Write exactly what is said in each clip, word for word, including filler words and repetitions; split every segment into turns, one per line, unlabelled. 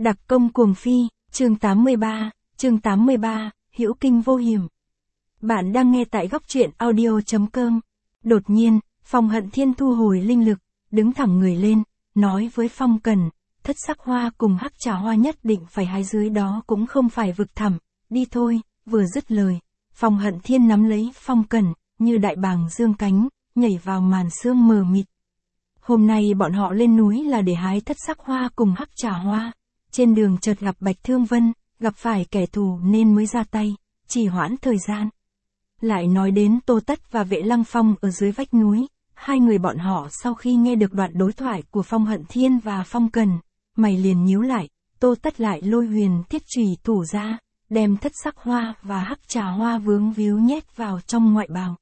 Đặc công cuồng phi, chương tám mươi ba, chương tám mươi ba, hữu kinh vô hiểm. Bạn đang nghe tại góc truyện audio chấm com. Đột nhiên, Phong Hận Thiên thu hồi linh lực, đứng thẳng người lên, nói với Phong Cần, Thất Sắc Hoa cùng Hắc Trà Hoa nhất định phải hái dưới đó cũng không phải vực thẳm, đi thôi. Vừa dứt lời, Phong Hận Thiên nắm lấy Phong Cần, như đại bàng dương cánh, nhảy vào màn sương mờ mịt. Hôm nay bọn họ lên núi là để hái Thất Sắc Hoa cùng Hắc Trà Hoa. Trên đường chợt gặp Bạch Thương Vân, gặp phải kẻ thù nên mới ra tay, trì hoãn thời gian. Lại nói đến Tô Tất và Vệ Lăng Phong ở dưới vách núi, hai người bọn họ sau khi nghe được đoạn đối thoại của Phong Hận Thiên và Phong Cần, mày liền nhíu lại, Tô Tất lại lôi huyền thiết chùy thủ ra, đem Thất Sắc Hoa và Hắc Trà Hoa vướng víu nhét vào trong ngoại bào.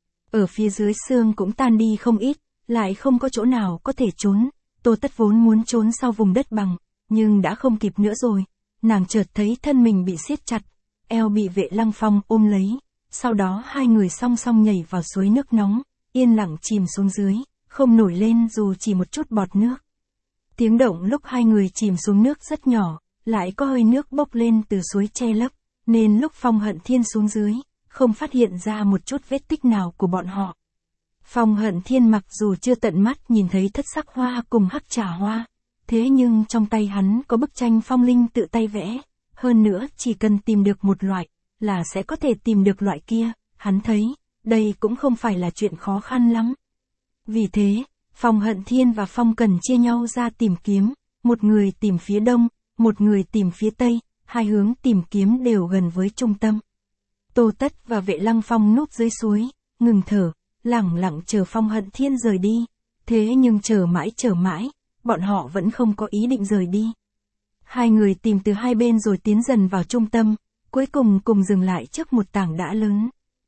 Ở phía dưới xương cũng tan đi không ít, lại không có chỗ nào có thể trốn, Tô Tất vốn muốn trốn sau vùng đất bằng, nhưng đã không kịp nữa rồi, nàng chợt thấy thân mình bị siết chặt, eo bị Vệ Lăng Phong ôm lấy, sau đó hai người song song nhảy vào suối nước nóng, yên lặng chìm xuống dưới, không nổi lên dù chỉ một chút bọt nước. Tiếng động lúc hai người chìm xuống nước rất nhỏ, lại có hơi nước bốc lên từ suối che lấp, nên lúc Phong Hận Thiên xuống dưới, không phát hiện ra một chút vết tích nào của bọn họ. Phong Hận Thiên mặc dù chưa tận mắt nhìn thấy Thất Sắc Hoa cùng Hắc Trà Hoa, thế nhưng trong tay hắn có bức tranh phong linh tự tay vẽ, hơn nữa chỉ cần tìm được một loại, là sẽ có thể tìm được loại kia, hắn thấy, đây cũng không phải là chuyện khó khăn lắm. Vì thế, Phong Hận Thiên và Phong Cần chia nhau ra tìm kiếm, một người tìm phía đông, một người tìm phía tây, hai hướng tìm kiếm đều gần với trung tâm. Tô Tất và Vệ Lăng Phong núp dưới suối, ngừng thở, lẳng lặng chờ Phong Hận Thiên rời đi, thế nhưng chờ mãi chờ mãi, bọn họ vẫn không có ý định rời đi. Hai người tìm từ hai bên rồi tiến dần vào trung tâm, cuối cùng cùng dừng lại trước một tảng đá lớn.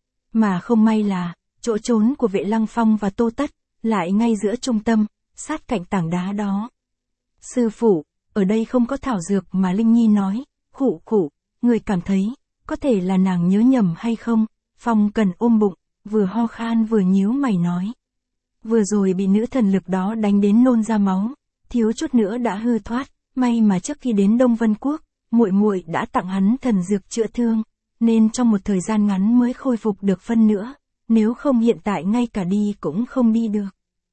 Mà không may là, chỗ trốn của Vệ Lăng Phong và Tô Tất, lại ngay giữa trung tâm, sát cạnh tảng đá đó. Sư phụ, ở đây không có thảo dược mà Linh Nhi nói, khụ khụ, người cảm thấy, có thể là nàng nhớ nhầm hay không? Phong Cần ôm bụng, vừa ho khan vừa nhíu mày nói. Vừa rồi bị nữ thần lực đó đánh đến nôn ra máu, thiếu chút nữa đã hư thoát, may mà trước khi đến Đông Vân Quốc, muội muội đã tặng hắn thần dược chữa thương, nên trong một thời gian ngắn mới khôi phục được phân nữa, nếu không hiện tại ngay cả đi cũng không đi được.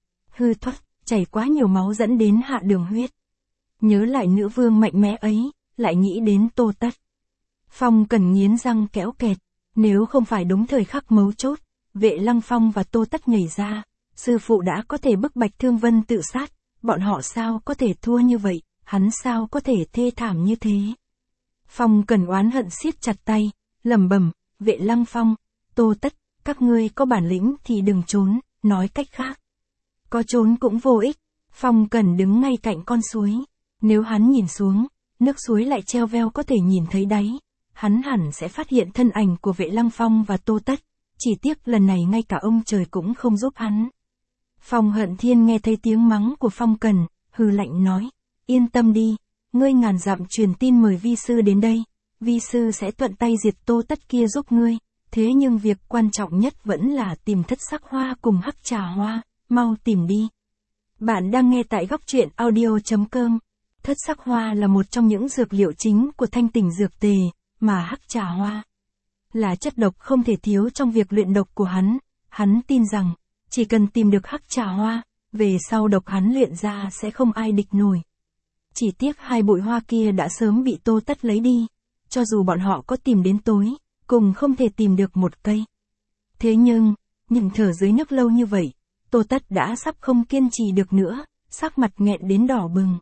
Hư thoát, chảy quá nhiều máu dẫn đến hạ đường huyết. Nhớ lại nữ vương mạnh mẽ ấy, lại nghĩ đến Tô Tất. Phong Cần nghiến răng kéo kẹt, nếu không phải đúng thời khắc mấu chốt, Vệ Lăng Phong và Tô Tất nhảy ra, sư phụ đã có thể bức Bạch Thương Vân tự sát, bọn họ sao có thể thua như vậy, hắn sao có thể thê thảm như thế. Phong Cần oán hận siết chặt tay, lẩm bẩm, Vệ Lăng Phong, Tô Tất, các ngươi có bản lĩnh thì đừng trốn, nói cách khác. Có trốn cũng vô ích. Phong Cần đứng ngay cạnh con suối, nếu hắn nhìn xuống, nước suối lại treo veo có thể nhìn thấy đáy, hắn hẳn sẽ phát hiện thân ảnh của Vệ Lăng Phong và Tô Tất, chỉ tiếc lần này ngay cả ông trời cũng không giúp hắn. Phong Hận Thiên nghe thấy tiếng mắng của Phong Cần, hừ lạnh nói, yên tâm đi, ngươi ngàn dặm truyền tin mời vi sư đến đây, vi sư sẽ thuận tay diệt Tô Tất kia giúp ngươi, thế nhưng việc quan trọng nhất vẫn là tìm Thất Sắc Hoa cùng Hắc Trà Hoa, mau tìm đi. Bạn đang nghe tại góc truyện audio chấm com. Thất Sắc Hoa là một trong những dược liệu chính của Thanh Tỉnh Dược Tề, mà Hắc Trà Hoa là chất độc không thể thiếu trong việc luyện độc của hắn. Hắn tin rằng, chỉ cần tìm được Hắc Trà Hoa, về sau độc hắn luyện ra sẽ không ai địch nổi. Chỉ tiếc hai bụi hoa kia đã sớm bị Tô Tất lấy đi, cho dù bọn họ có tìm đến tối, cùng không thể tìm được một cây. Thế nhưng, những thở dưới nước lâu như vậy, Tô Tất đã sắp không kiên trì được nữa, sắc mặt nghẹn đến đỏ bừng.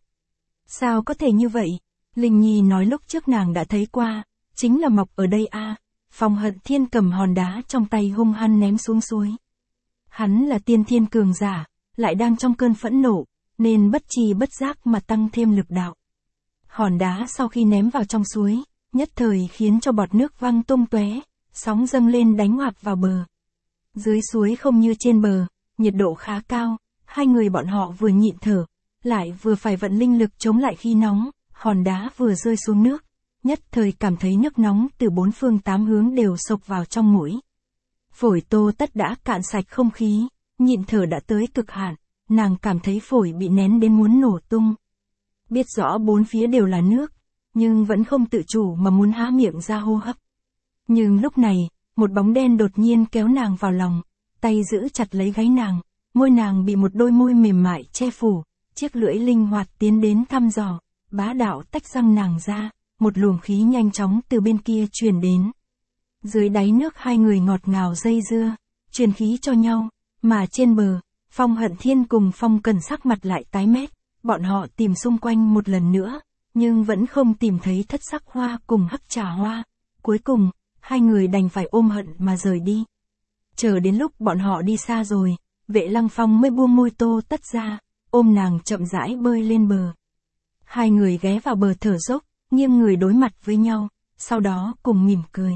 Sao có thể như vậy? Linh Nhi nói lúc trước nàng đã thấy qua, chính là mọc ở đây a. À. Phong Hận Thiên cầm hòn đá trong tay hung hăng ném xuống suối. Hắn là tiên thiên cường giả, lại đang trong cơn phẫn nộ, nên bất tri bất giác mà tăng thêm lực đạo. Hòn đá sau khi ném vào trong suối, nhất thời khiến cho bọt nước văng tung tóe, sóng dâng lên đánh ngoạp vào bờ. Dưới suối không như trên bờ, nhiệt độ khá cao, hai người bọn họ vừa nhịn thở, lại vừa phải vận linh lực chống lại khi nóng, hòn đá vừa rơi xuống nước, nhất thời cảm thấy nước nóng từ bốn phương tám hướng đều xộc vào trong mũi. Phổi Tô Tất đã cạn sạch không khí, nhịn thở đã tới cực hạn, nàng cảm thấy phổi bị nén đến muốn nổ tung. biết rõ bốn phía đều là nước, nhưng vẫn không tự chủ mà muốn há miệng ra hô hấp. Nhưng lúc này, một bóng đen đột nhiên kéo nàng vào lòng, tay giữ chặt lấy gáy nàng, môi nàng bị một đôi môi mềm mại che phủ, chiếc lưỡi linh hoạt tiến đến thăm dò, bá đạo tách răng nàng ra, một luồng khí nhanh chóng từ bên kia truyền đến. Dưới đáy nước hai người ngọt ngào dây dưa, truyền khí cho nhau, mà trên bờ, Phong Hận Thiên cùng Phong Cần sắc mặt lại tái mét, bọn họ tìm xung quanh một lần nữa, nhưng vẫn không tìm thấy Thất Sắc Hoa cùng Hắc Trà Hoa. Cuối cùng, hai người đành phải ôm hận mà rời đi. Chờ đến lúc bọn họ đi xa rồi, Vệ Lăng Phong mới buông môi Tô Tất ra, ôm nàng chậm rãi bơi lên bờ. Hai người ghé vào bờ thở dốc, nghiêng người đối mặt với nhau, sau đó cùng mỉm cười.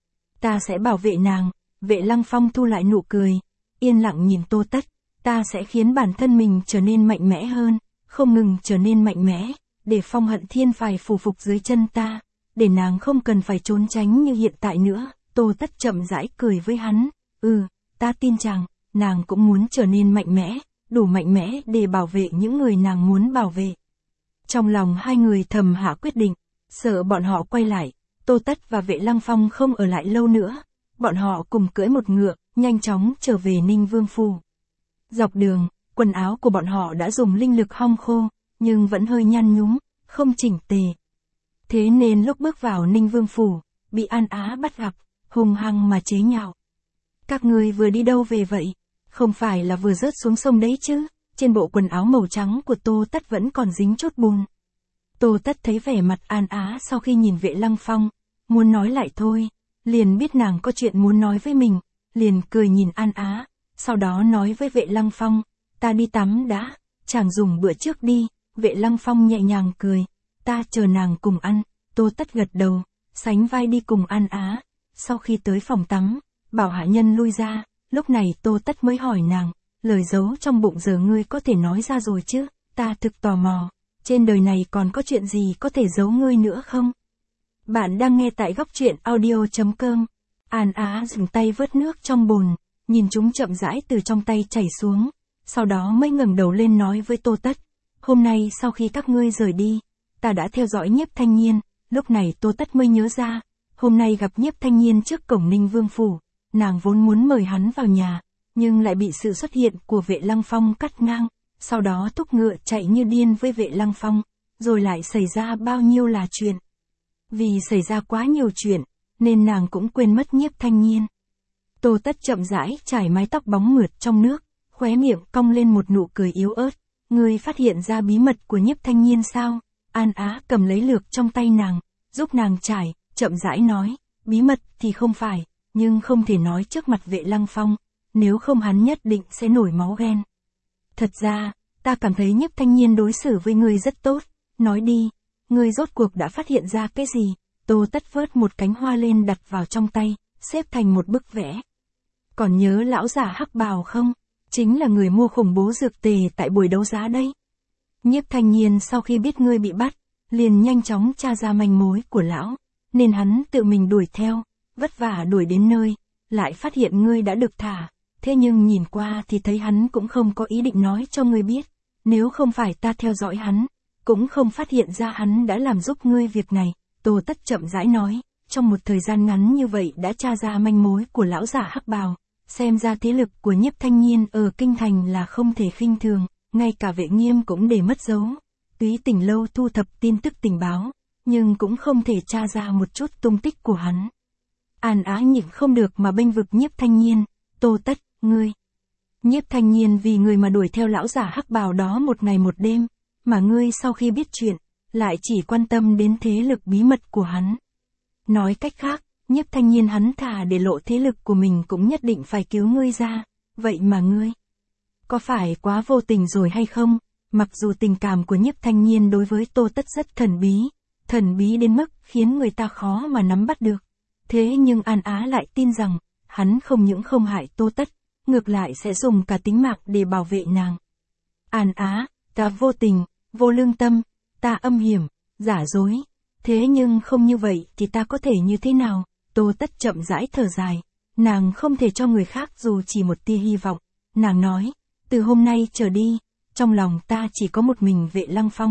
Ta sẽ bảo vệ nàng. Vệ Lăng Phong thu lại nụ cười, yên lặng nhìn Tô Tất. Ta sẽ khiến bản thân mình trở nên mạnh mẽ hơn, không ngừng trở nên mạnh mẽ, để Phong Hận Thiên phải phủ phục dưới chân ta, để nàng không cần phải trốn tránh như hiện tại nữa. Tô Tất chậm rãi cười với hắn, ừ, ta tin rằng, nàng cũng muốn trở nên mạnh mẽ, đủ mạnh mẽ để bảo vệ những người nàng muốn bảo vệ. Trong lòng hai người thầm hạ quyết định, sợ bọn họ quay lại, Tô Tất và Vệ Lăng Phong không ở lại lâu nữa. Bọn họ cùng cưỡi một ngựa, nhanh chóng trở về Ninh Vương Phủ. Dọc đường, quần áo của bọn họ đã dùng linh lực hong khô, nhưng vẫn hơi nhăn nhúm, không chỉnh tề. Thế nên lúc bước vào Ninh Vương Phủ, bị An Á bắt gặp, hung hăng mà chế nhạo. Các ngươi vừa đi đâu về vậy? Không phải là vừa rớt xuống sông đấy chứ? Trên bộ quần áo màu trắng của Tô Tất vẫn còn dính chút bùn. Tô Tất thấy vẻ mặt An Á sau khi nhìn Vệ Lăng Phong, muốn nói lại thôi, liền biết nàng có chuyện muốn nói với mình, liền cười nhìn An Á, sau đó nói với Vệ Lăng Phong, ta đi tắm đã, chàng dùng bữa trước đi. Vệ Lăng Phong nhẹ nhàng cười, ta chờ nàng cùng ăn. Tô Tất gật đầu, sánh vai đi cùng An Á. Sau khi tới phòng tắm, bảo hạ nhân lui ra, lúc này Tô Tất mới hỏi nàng, lời giấu trong bụng giờ ngươi có thể nói ra rồi chứ? Ta thực tò mò, trên đời này còn có chuyện gì có thể giấu ngươi nữa không? Bạn đang nghe tại góc truyện audio chấm com. An Á dừng tay vớt nước trong bồn, nhìn chúng chậm rãi từ trong tay chảy xuống, sau đó mới ngẩng đầu lên nói với Tô Tất, hôm nay sau khi các ngươi rời đi, ta đã theo dõi Nhiếp Thanh Nhiên. Lúc này Tô Tất mới nhớ ra, hôm nay gặp Nhiếp Thanh Nhiên trước cổng Ninh Vương Phủ, nàng vốn muốn mời hắn vào nhà, nhưng lại bị sự xuất hiện của Vệ Lăng Phong cắt ngang, sau đó thúc ngựa chạy như điên với Vệ Lăng Phong, rồi lại xảy ra bao nhiêu là chuyện. Vì xảy ra quá nhiều chuyện, nên nàng cũng quên mất Nhiếp Thanh Nhiên. Tô Tất chậm rãi trải mái tóc bóng mượt trong nước, khóe miệng cong lên một nụ cười yếu ớt. Ngươi phát hiện ra bí mật của Nhiếp Thanh Nhiên sao? An Á cầm lấy lược trong tay nàng, giúp nàng trải, chậm rãi nói, bí mật thì không phải, nhưng không thể nói trước mặt Vệ Lăng Phong, nếu không hắn nhất định sẽ nổi máu ghen. Thật ra, ta cảm thấy Nhiếp Thanh Nhiên đối xử với ngươi rất tốt, nói đi, ngươi rốt cuộc đã phát hiện ra cái gì? Tô Tất vớt một cánh hoa lên đặt vào trong tay, xếp thành một bức vẽ. Còn nhớ lão giả hắc bào không? Chính là người mua khủng bố dược tề tại buổi đấu giá đấy. Nhiếp Thanh Nhiên sau khi biết ngươi bị bắt, liền nhanh chóng tra ra manh mối của lão, nên hắn tự mình đuổi theo, vất vả đuổi đến nơi, lại phát hiện ngươi đã được thả, thế nhưng nhìn qua thì thấy hắn cũng không có ý định nói cho ngươi biết, nếu không phải ta theo dõi hắn, cũng không phát hiện ra hắn đã làm giúp ngươi việc này. Tô Tất chậm rãi nói, trong một thời gian ngắn như vậy đã tra ra manh mối của lão giả hắc bào, xem ra thế lực của Nhiếp Thanh Nhiên ở kinh thành là không thể khinh thường, ngay cả Vệ Nghiêm cũng để mất dấu. Túy Tình Lâu thu thập tin tức tình báo, nhưng cũng không thể tra ra một chút tung tích của hắn. An Á nhịn không được mà bênh vực Nhiếp Thanh Nhiên, Tô Tất, ngươi. Nhiếp Thanh Nhiên vì người mà đuổi theo lão giả hắc bào đó một ngày một đêm, mà ngươi sau khi biết chuyện, lại chỉ quan tâm đến thế lực bí mật của hắn. Nói cách khác, Nhiếp Thanh Nhiên hắn thà để lộ thế lực của mình cũng nhất định phải cứu ngươi ra, vậy mà ngươi, có phải quá vô tình rồi hay không? Mặc dù tình cảm của Nhiếp Thanh Nhiên đối với Tô Tất rất thần bí, thần bí đến mức khiến người ta khó mà nắm bắt được. Thế nhưng An Á lại tin rằng, hắn không những không hại Tô Tất, ngược lại sẽ dùng cả tính mạng để bảo vệ nàng. An Á, ta vô tình, vô lương tâm, ta âm hiểm, giả dối. Thế nhưng không như vậy thì ta có thể như thế nào? Tô Tất chậm rãi thở dài, nàng không thể cho người khác dù chỉ một tia hy vọng. Nàng nói, từ hôm nay trở đi, trong lòng ta chỉ có một mình Vệ Lăng Phong,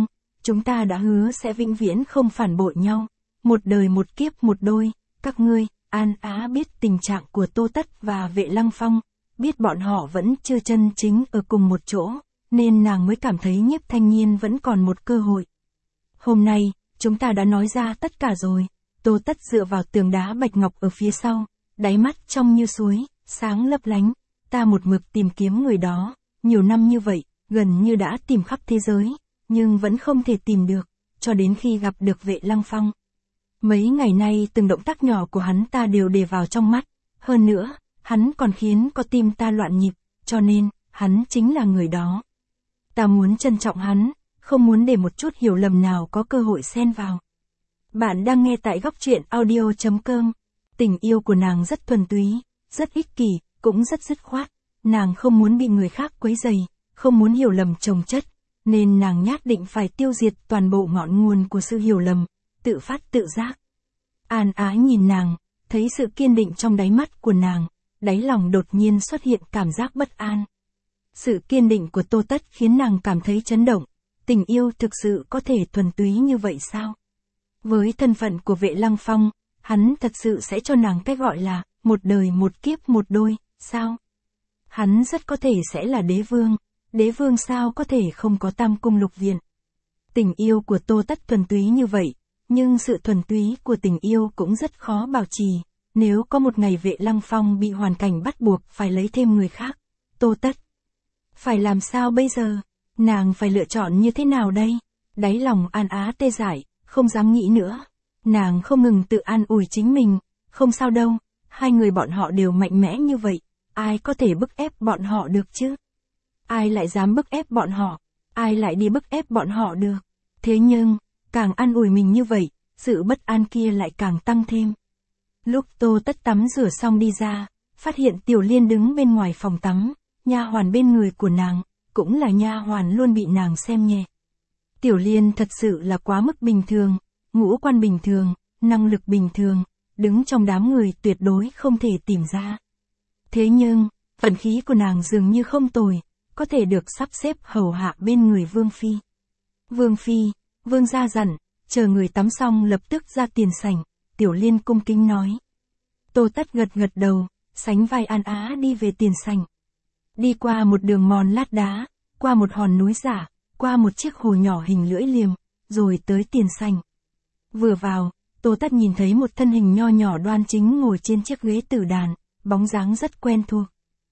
chúng ta đã hứa sẽ vĩnh viễn không phản bội nhau, một đời một kiếp một đôi, các ngươi. An Á biết tình trạng của Tô Tất và Vệ Lăng Phong, biết bọn họ vẫn chưa chân chính ở cùng một chỗ, nên nàng mới cảm thấy Nhiếp Thanh Nhiên vẫn còn một cơ hội. Hôm nay, chúng ta đã nói ra tất cả rồi. Tô Tất dựa vào tường đá bạch ngọc ở phía sau, đáy mắt trong như suối, sáng lấp lánh. Ta một mực tìm kiếm người đó, nhiều năm như vậy, gần như đã tìm khắp thế giới, nhưng vẫn không thể tìm được, cho đến khi gặp được Vệ Lăng Phong. Mấy ngày nay từng động tác nhỏ của hắn ta đều để vào trong mắt, hơn nữa, hắn còn khiến có tim ta loạn nhịp, cho nên, hắn chính là người đó. Ta muốn trân trọng hắn, không muốn để một chút hiểu lầm nào có cơ hội xen vào. Bạn đang nghe tại góc truyện audio chấm com. Tình yêu của nàng rất thuần túy, rất ích kỷ, cũng rất dứt khoát. Nàng không muốn bị người khác quấy rầy, không muốn hiểu lầm chồng chất, nên nàng nhất định phải tiêu diệt toàn bộ ngọn nguồn của sự hiểu lầm, tự phát tự giác. An Á nhìn nàng, thấy sự kiên định trong đáy mắt của nàng, đáy lòng đột nhiên xuất hiện cảm giác bất an. Sự kiên định của Tô Tất khiến nàng cảm thấy chấn động, tình yêu thực sự có thể thuần túy như vậy sao? Với thân phận của Vệ Lăng Phong, hắn thật sự sẽ cho nàng cái gọi là một đời một kiếp một đôi, sao? Hắn rất có thể sẽ là đế vương, đế vương sao có thể không có tam cung lục viện. Tình yêu của Tô Tất thuần túy như vậy, nhưng sự thuần túy của tình yêu cũng rất khó bảo trì. Nếu có một ngày Vệ Lăng Phong bị hoàn cảnh bắt buộc phải lấy thêm người khác, Tô Tất phải làm sao bây giờ? Nàng phải lựa chọn như thế nào đây? Đáy lòng An Á tê dại, không dám nghĩ nữa. Nàng không ngừng tự an ủi chính mình, không sao đâu, hai người bọn họ đều mạnh mẽ như vậy, ai có thể bức ép bọn họ được chứ? Ai lại dám bức ép bọn họ? Ai lại đi bức ép bọn họ được? Thế nhưng, càng an ủi mình như vậy, sự bất an kia lại càng tăng thêm. Lúc Tô Tất tắm rửa xong đi ra, phát hiện Tiểu Liên đứng bên ngoài phòng tắm, nha hoàn bên người của nàng, cũng là nha hoàn luôn bị nàng xem nhẹ. Tiểu Liên thật sự là quá mức bình thường, ngũ quan bình thường, năng lực bình thường, đứng trong đám người tuyệt đối không thể tìm ra. Thế nhưng, vận khí của nàng dường như không tồi, có thể được sắp xếp hầu hạ bên người Vương Phi. Vương Phi, Vương gia dặn, chờ người tắm xong lập tức ra tiền sảnh, Tiểu Liên cung kính nói. Tô Tất gật gật đầu, sánh vai An Á đi về tiền sảnh. Đi qua một đường mòn lát đá, qua một hòn núi giả, qua một chiếc hồ nhỏ hình lưỡi liềm, rồi tới tiền sảnh. Vừa vào, Tô Tất nhìn thấy một thân hình nho nhỏ đoan chính ngồi trên chiếc ghế tử đàn, bóng dáng rất quen thuộc.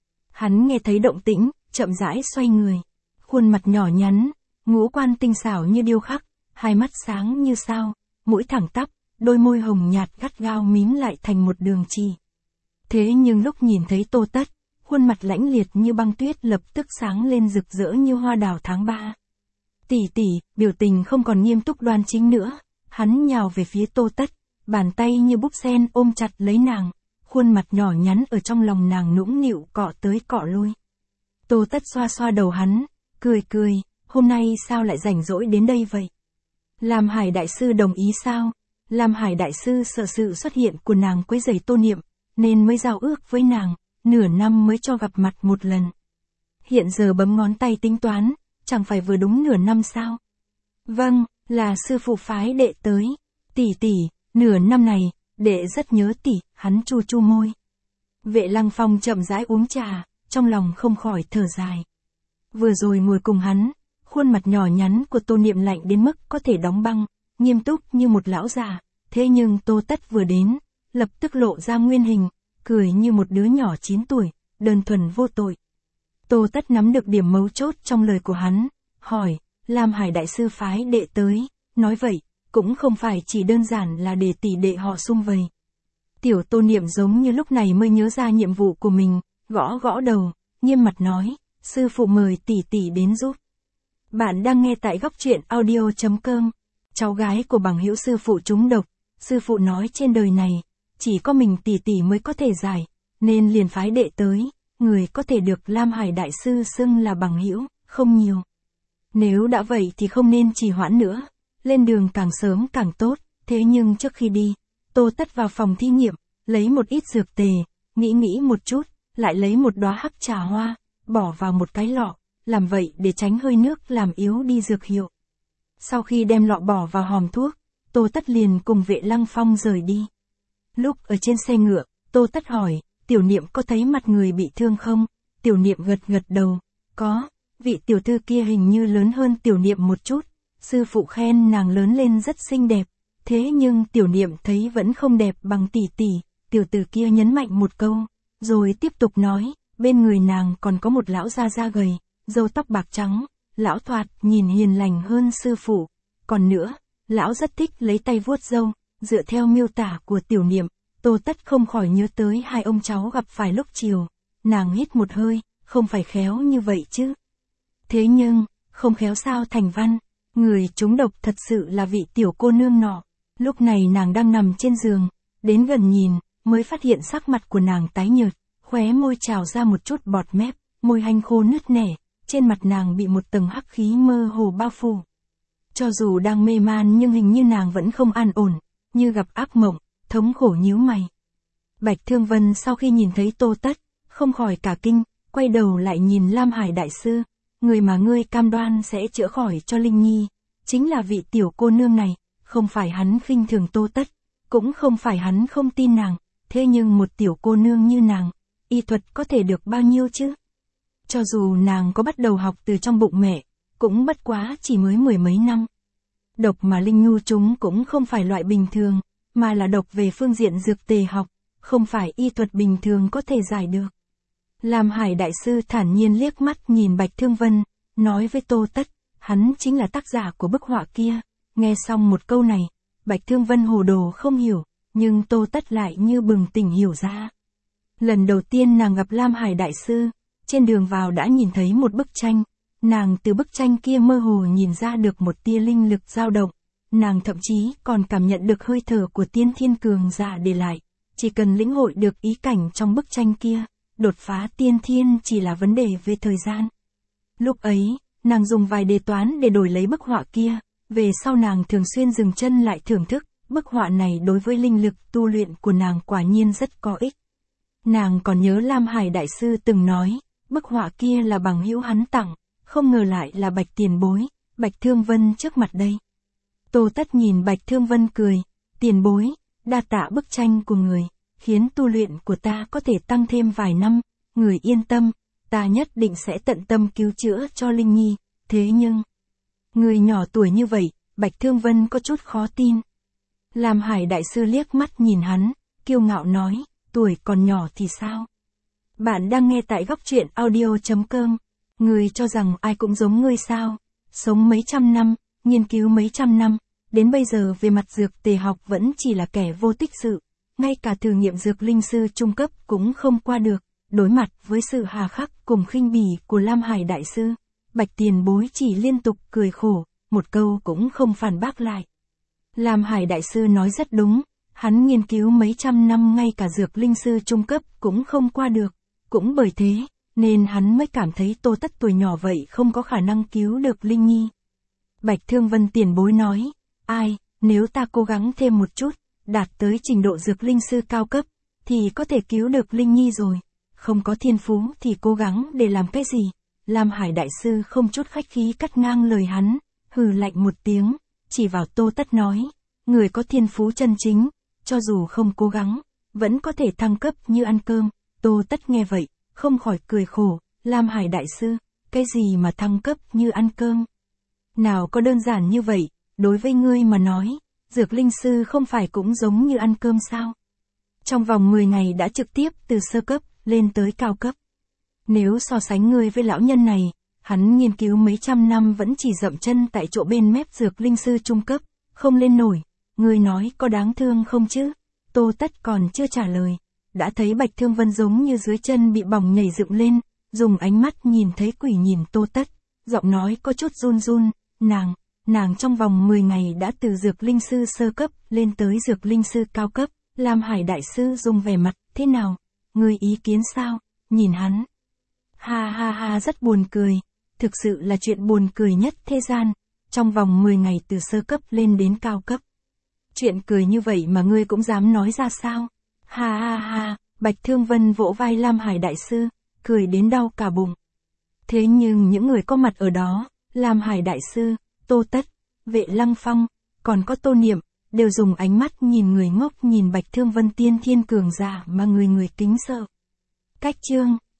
Hắn nghe thấy động tĩnh, chậm rãi xoay người. Khuôn mặt nhỏ nhắn, ngũ quan tinh xảo như điêu khắc, hai mắt sáng như sao, mũi thẳng tắp, đôi môi hồng nhạt gắt gao mím lại thành một đường chỉ. Thế nhưng lúc nhìn thấy Tô Tất, khuôn mặt lãnh liệt như băng tuyết lập tức sáng lên rực rỡ như hoa đào tháng ba. Tỷ tỷ, biểu tình không còn nghiêm túc đoan chính nữa, hắn nhào về phía Tô Tất, bàn tay như búp sen ôm chặt lấy nàng, khuôn mặt nhỏ nhắn ở trong lòng nàng nũng nịu cọ tới cọ lui. Tô Tất xoa xoa đầu hắn, cười cười, hôm nay sao lại rảnh rỗi đến đây vậy? Lam Hải đại sư đồng ý sao? Lam Hải đại sư sợ sự xuất hiện của nàng quấy rầy Tô Niệm, nên mới giao ước với nàng, nửa năm mới cho gặp mặt một lần. Hiện giờ bấm ngón tay tính toán, chẳng phải vừa đúng nửa năm sao? Vâng, là sư phụ phái đệ tới. Tỷ tỷ, nửa năm này, đệ rất nhớ tỷ, hắn chu chu môi. Vệ Lăng Phong chậm rãi uống trà, trong lòng không khỏi thở dài. Vừa rồi ngồi cùng hắn, khuôn mặt nhỏ nhắn của Tô Niệm lạnh đến mức có thể đóng băng, nghiêm túc như một lão già, thế nhưng Tô Tất vừa đến, lập tức lộ ra nguyên hình, cười như một đứa nhỏ chín tuổi, đơn thuần vô tội. Tô Tất nắm được điểm mấu chốt trong lời của hắn, hỏi, Lam Hải đại sư phái đệ tới, nói vậy, cũng không phải chỉ đơn giản là để tỷ đệ họ sum vầy. Tiểu Tô Niệm giống như lúc này mới nhớ ra nhiệm vụ của mình, gõ gõ đầu, nghiêm mặt nói, sư phụ mời tỷ tỷ đến giúp. Bạn đang nghe tại góc truyện audio chấm com. Cháu gái của bằng hữu sư phụ trúng độc, sư phụ nói trên đời này, chỉ có mình tỷ tỷ mới có thể giải, nên liền phái đệ tới, người có thể được Lam Hải đại sư xưng là bằng hữu, không nhiều. Nếu đã vậy thì không nên trì hoãn nữa, lên đường càng sớm càng tốt, thế nhưng trước khi đi, Tô Tất vào phòng thí nghiệm, lấy một ít dược tề, nghĩ nghĩ một chút, lại lấy một đóa hắc trà hoa, bỏ vào một cái lọ, làm vậy để tránh hơi nước làm yếu đi dược hiệu. Sau khi đem lọ bỏ vào hòm thuốc, Tô Tất liền cùng Vệ Lăng Phong rời đi. Lúc ở trên xe ngựa, Tô Tất hỏi, Tiểu Niệm có thấy mặt người bị thương không? Tiểu Niệm gật gật đầu, có, vị tiểu thư kia hình như lớn hơn Tiểu Niệm một chút, sư phụ khen nàng lớn lên rất xinh đẹp, thế nhưng Tiểu Niệm thấy vẫn không đẹp bằng tỷ tỷ, tiểu tử kia nhấn mạnh một câu, rồi tiếp tục nói, bên người nàng còn có một lão da da gầy, râu tóc bạc trắng, lão thoạt nhìn hiền lành hơn sư phụ, còn nữa, lão rất thích lấy tay vuốt râu, dựa theo miêu tả của Tiểu Niệm, Tô Tất không khỏi nhớ tới hai ông cháu gặp phải lúc chiều, nàng hít một hơi, không phải khéo như vậy chứ. Thế nhưng, không khéo sao thành văn, người trúng độc thật sự là vị tiểu cô nương nọ, lúc này nàng đang nằm trên giường, đến gần nhìn, mới phát hiện sắc mặt của nàng tái nhợt, khóe môi trào ra một chút bọt mép, môi hanh khô nứt nẻ, trên mặt nàng bị một tầng hắc khí mơ hồ bao phủ. Cho dù đang mê man nhưng hình như nàng vẫn không an ổn, như gặp ác mộng, thống khổ nhíu mày. Bạch Thương Vân sau khi nhìn thấy Tô Tất, không khỏi cả kinh, quay đầu lại nhìn Lam Hải đại sư, người mà ngươi cam đoan sẽ chữa khỏi cho Linh Nhi, chính là vị tiểu cô nương này, không phải hắn khinh thường Tô Tất, cũng không phải hắn không tin nàng, thế nhưng một tiểu cô nương như nàng, y thuật có thể được bao nhiêu chứ? Cho dù nàng có bắt đầu học từ trong bụng mẹ, cũng bất quá chỉ mới mười mấy năm. Độc mà Linh Nhu chúng cũng không phải loại bình thường, mà là độc về phương diện dược tề học, không phải y thuật bình thường có thể giải được. Lam Hải đại sư thản nhiên liếc mắt nhìn Bạch Thương Vân, nói với Tô Tất, hắn chính là tác giả của bức họa kia. Nghe xong một câu này, Bạch Thương Vân hồ đồ không hiểu, nhưng Tô Tất lại như bừng tỉnh hiểu ra. Lần đầu tiên nàng gặp Lam Hải đại sư, trên đường vào đã nhìn thấy một bức tranh, nàng từ bức tranh kia mơ hồ nhìn ra được một tia linh lực dao động, nàng thậm chí còn cảm nhận được hơi thở của tiên thiên cường giả để lại, chỉ cần lĩnh hội được ý cảnh trong bức tranh kia, đột phá tiên thiên chỉ là vấn đề về thời gian. Lúc ấy, nàng dùng vài đề toán để đổi lấy bức họa kia, về sau nàng thường xuyên dừng chân lại thưởng thức, bức họa này đối với linh lực tu luyện của nàng quả nhiên rất có ích. Nàng còn nhớ Lam Hải đại sư từng nói, bức họa kia là bằng hữu hắn tặng, không ngờ lại là Bạch tiền bối, Bạch Thương Vân trước mặt đây. Tô Tất nhìn Bạch Thương Vân cười, tiền bối, đa tạ bức tranh của người, khiến tu luyện của ta có thể tăng thêm vài năm, người yên tâm, ta nhất định sẽ tận tâm cứu chữa cho Linh Nhi, thế nhưng, người nhỏ tuổi như vậy, Bạch Thương Vân có chút khó tin. Lam Hải đại sư liếc mắt nhìn hắn, kiêu ngạo nói, tuổi còn nhỏ thì sao? Bạn đang nghe tại góc truyện audio chấm com. Người cho rằng ai cũng giống ngươi sao? Sống mấy trăm năm, nghiên cứu mấy trăm năm, đến bây giờ về mặt dược tề học vẫn chỉ là kẻ vô tích sự. Ngay cả thử nghiệm dược linh sư trung cấp cũng không qua được. Đối mặt với sự hà khắc cùng khinh bỉ của Lam Hải đại sư, Bạch tiền bối chỉ liên tục cười khổ, một câu cũng không phản bác lại. Lam Hải đại sư nói rất đúng, hắn nghiên cứu mấy trăm năm ngay cả dược linh sư trung cấp cũng không qua được. Cũng bởi thế, nên hắn mới cảm thấy Tô Tất tuổi nhỏ vậy không có khả năng cứu được Linh Nhi. Bạch Thương Vân tiền bối nói, ai, nếu ta cố gắng thêm một chút, đạt tới trình độ dược linh sư cao cấp, thì có thể cứu được Linh Nhi rồi. Không có thiên phú thì cố gắng để làm cái gì? Lam Hải đại sư không chút khách khí cắt ngang lời hắn, hừ lạnh một tiếng, chỉ vào Tô Tất nói, người có thiên phú chân chính, cho dù không cố gắng, vẫn có thể thăng cấp như ăn cơm. Tô Tất nghe vậy, không khỏi cười khổ, Lam Hải đại sư, cái gì mà thăng cấp như ăn cơm? Nào có đơn giản như vậy, đối với ngươi mà nói, dược linh sư không phải cũng giống như ăn cơm sao? Trong vòng mười ngày đã trực tiếp từ sơ cấp, lên tới cao cấp. Nếu so sánh ngươi với lão nhân này, hắn nghiên cứu mấy trăm năm vẫn chỉ dậm chân tại chỗ bên mép dược linh sư trung cấp, không lên nổi, ngươi nói có đáng thương không chứ? Tô Tất còn chưa trả lời, đã thấy Bạch Thương Vân giống như dưới chân bị bỏng nhảy dựng lên, dùng ánh mắt nhìn thấy quỷ nhìn Tô Tất, giọng nói có chút run run, nàng, nàng trong vòng mười ngày đã từ dược linh sư sơ cấp lên tới dược linh sư cao cấp. Lam Hải đại sư dùng vẻ mặt, thế nào? Ngươi ý kiến sao? Nhìn hắn. Ha ha ha rất buồn cười, thực sự là chuyện buồn cười nhất thế gian, trong vòng mười ngày từ sơ cấp lên đến cao cấp. Chuyện cười như vậy mà ngươi cũng dám nói ra sao? Ha ha ha, Bạch Thương Vân vỗ vai Lam Hải đại sư, cười đến đau cả bụng. Thế nhưng những người có mặt ở đó, Lam Hải đại sư, Tô Tất, Vệ Lăng Phong, còn có Tô Niệm, đều dùng ánh mắt nhìn người ngốc nhìn Bạch Thương Vân tiên thiên cường giả mà người người kính sợ. Cách chương